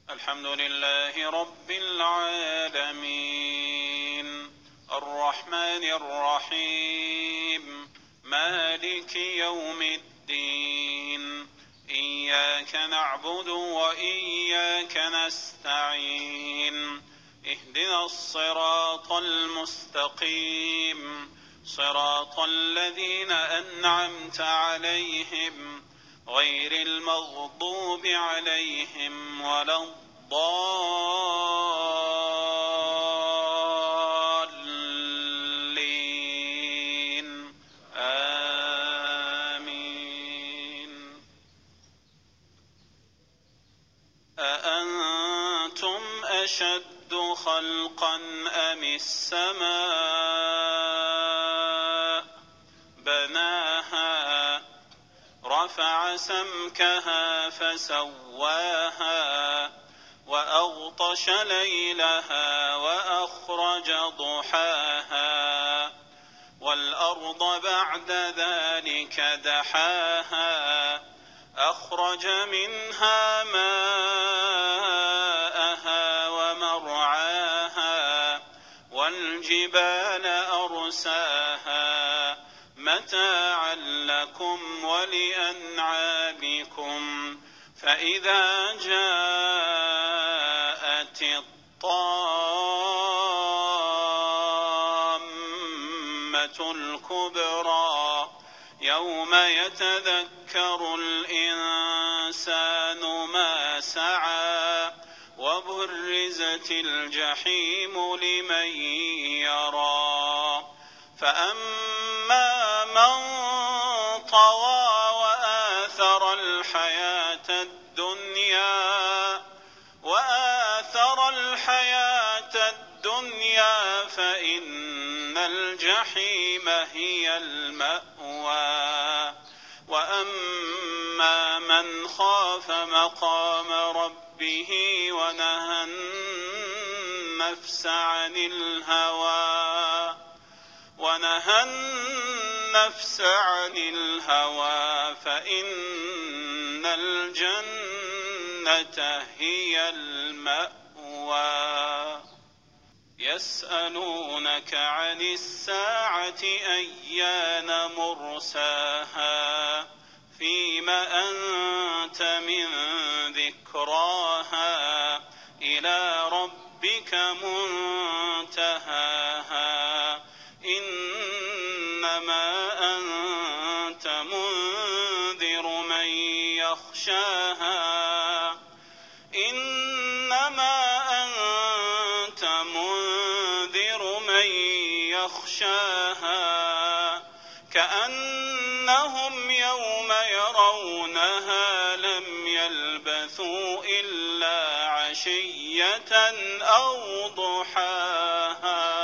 الحمد لله رب العالمين الرحمن الرحيم مالك يوم الدين إياك نعبد وإياك نستعين اهدنا الصراط المستقيم صراط الذين أنعمت عليهم غير المغضوب عليهم ولا الضالين آمين. أأنتم أشد خلقا أم السماء بناها رفع سمكها فسواها وأغطش ليلها وأخرج ضحاها والأرض بعد ذلك دحاها أخرج منها ماءها ومرعاها والجبال أرساها متاعا لكم ولأنعامكم فإذا جاءت الطامة الكبرى يوم يتذكر الإنسان ما سعى وبرزت الجحيم لمن يرى فأما من طغى وآثر الحياة الدنيا فإن الجحيم هي المأوى وأما من خاف مقام ربه ونهى النفس عن الهوى فإن الجنة هي المأوى. يسألونك عن الساعة أيان مرساها فيم أنت من ذكراها إلى ربك منتهاها إنما أنت منذر من يخشاها كأنهم يوم يرونها لم يلبثوا إلا عشية أو ضحاها.